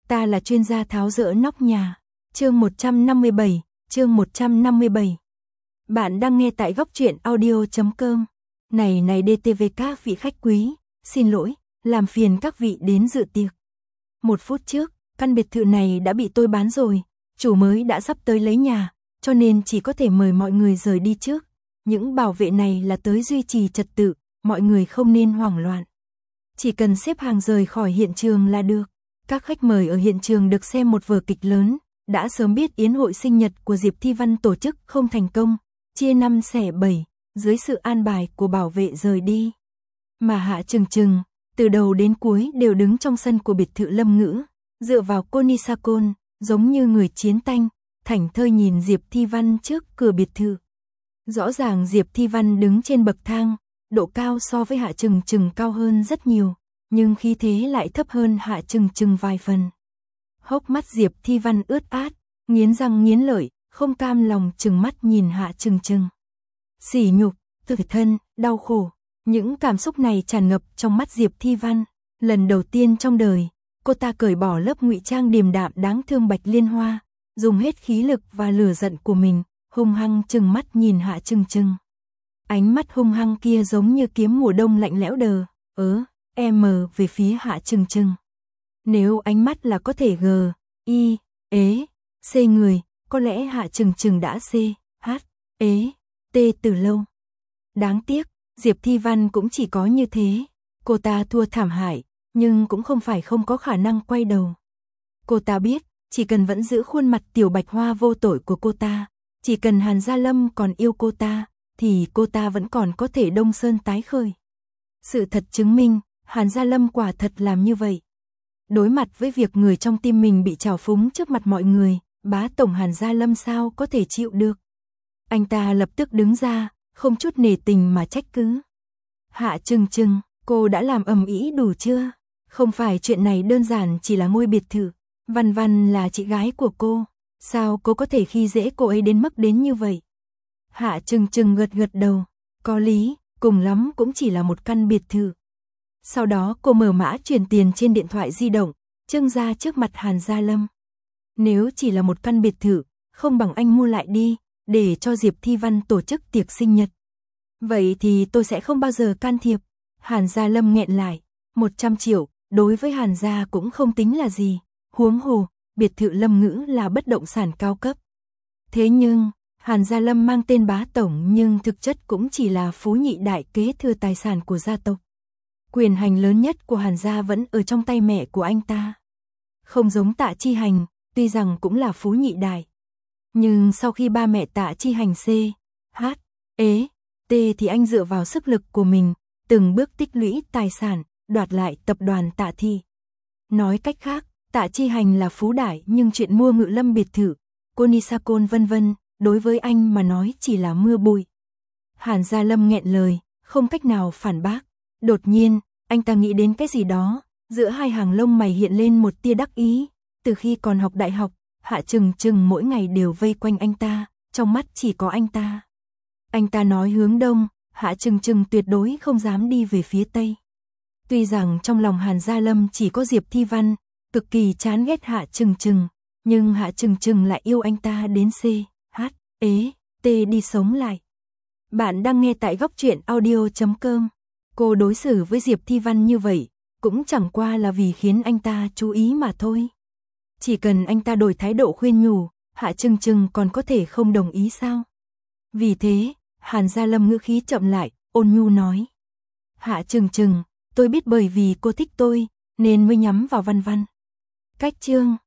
ta là chuyên gia tháo dỡ nóc nhà. Chương 157, chương 157. Bạn đang nghe tại góc truyện audio.com. Này DTV các vị khách quý, xin lỗi, làm phiền các vị đến dự tiệc. 1 phút trước, căn biệt thự này đã bị tôi bán rồi, chủ mới đã sắp tới lấy nhà, cho nên chỉ có thể mời mọi người rời đi trước. Những bảo vệ này là tới duy trì trật tự, mọi người không nên hoảng loạn. Chỉ cần xếp hàng rời khỏi hiện trường là được. Các khách mời ở hiện trường được xem một vở kịch lớn, đã sớm biết yến hội sinh nhật của Diệp Thi Văn tổ chức không thành công, chia 5 xẻ 7, dưới sự an bài của bảo vệ rời đi. Mà Hạ Trừng Trừng, từ đầu đến cuối đều đứng trong sân của biệt thự Lâm Ngữ, dựa vào Konisakon, giống như người chiến tanh, thảnh thơi nhìn Diệp Thi Văn trước cửa biệt thự. Rõ ràng Diệp Thi Văn đứng trên bậc thang, độ cao so với Hạ Trừng Trừng cao hơn rất nhiều, nhưng khí thế lại thấp hơn Hạ Trừng Trừng vài phần. Hốc mắt Diệp Thi Văn ướt át, nghiến răng nghiến lợi, không cam lòng trừng mắt nhìn Hạ Trừng Trừng. Sỉ nhục, tủi thân, đau khổ, những cảm xúc này tràn ngập trong mắt Diệp Thi Văn. Lần đầu tiên trong đời, cô ta cởi bỏ lớp ngụy trang điềm đạm đáng thương Bạch Liên Hoa, dùng hết khí lực và lửa giận của mình, hung hăng trừng mắt nhìn Hạ Trừng Trừng. Ánh mắt hung hăng kia giống như kiếm mùa đông lạnh lẽo về phía Hạ Trừng Trừng. Nếu ánh mắt là có thể C người, có lẽ Hạ Trừng Trừng đã T từ lâu. Đáng tiếc, Diệp Thi Văn cũng chỉ có như thế. Cô ta thua thảm hại, nhưng cũng không phải không có khả năng quay đầu. Cô ta biết, chỉ cần vẫn giữ khuôn mặt tiểu bạch hoa vô tội của cô ta, chỉ cần Hàn Gia Lâm còn yêu cô ta, thì cô ta vẫn còn có thể đông sơn tái khởi. Sự thật chứng minh, Hàn Gia Lâm quả thật làm như vậy. Đối mặt với việc người trong tim mình bị trào phúng trước mặt mọi người, bá tổng Hàn Gia Lâm sao có thể chịu được. Anh ta lập tức đứng ra, không chút nể tình mà trách cứ. Hạ Trừng Trừng, cô đã làm ầm ĩ đủ chưa? Không phải chuyện này đơn giản chỉ là ngôi biệt thự. Văn Văn là chị gái của cô, sao cô có thể khi dễ cô ấy đến mức đến như vậy? Hạ Trừng Trừng gật đầu, có lý, cùng lắm cũng chỉ là một căn biệt thự. Sau đó cô mở mã chuyển tiền trên điện thoại di động, trưng ra trước mặt Hàn Gia Lâm. Nếu chỉ là một căn biệt thự, không bằng anh mua lại đi, để cho Diệp Thi Văn tổ chức tiệc sinh nhật. Vậy thì tôi sẽ không bao giờ can thiệp. Hàn Gia Lâm nghẹn lại, 100 triệu, đối với Hàn Gia cũng không tính là gì. Huống hồ, biệt thự Lâm Ngữ là bất động sản cao cấp. Thế nhưng, Hàn Gia Lâm mang tên bá tổng nhưng thực chất cũng chỉ là phú nhị đại kế thừa tài sản của gia tộc. Quyền hành lớn nhất của Hàn Gia vẫn ở trong tay mẹ của anh ta. Không giống Tạ Chi Hành, tuy rằng cũng là phú nhị đại. Nhưng sau khi ba mẹ Tạ Chi Hành thì anh dựa vào sức lực của mình, từng bước tích lũy tài sản, đoạt lại tập đoàn Tạ Thị. Nói cách khác, Tạ Chi Hành là phú đại nhưng chuyện mua Ngự Lâm biệt thự, Konisakon vân vân, đối với anh mà nói chỉ là mưa bụi. Hàn Gia Lâm nghẹn lời, không cách nào phản bác. Đột nhiên, anh ta nghĩ đến cái gì đó, giữa hai hàng lông mày hiện lên một tia đắc ý. Từ khi còn học đại học, Hạ Trừng Trừng mỗi ngày đều vây quanh anh ta, trong mắt chỉ có anh ta. Anh ta nói hướng đông, Hạ Trừng Trừng tuyệt đối không dám đi về phía tây. Tuy rằng trong lòng Hàn Gia Lâm chỉ có Diệp Thi Văn, cực kỳ chán ghét Hạ Trừng Trừng, nhưng Hạ Trừng Trừng lại yêu anh ta đến đi sống lại. Bạn đang nghe tại góc truyện audio.com. Cô đối xử với Diệp Thi Văn như vậy, cũng chẳng qua là vì khiến anh ta chú ý mà thôi. Chỉ cần anh ta đổi thái độ khuyên nhủ, Hạ Trừng Trừng còn có thể không đồng ý sao? Vì thế, Hàn Gia Lâm ngữ khí chậm lại, ôn nhu nói. Hạ Trừng Trừng, tôi biết bởi vì cô thích tôi, nên mới nhắm vào Văn Văn. Cách chương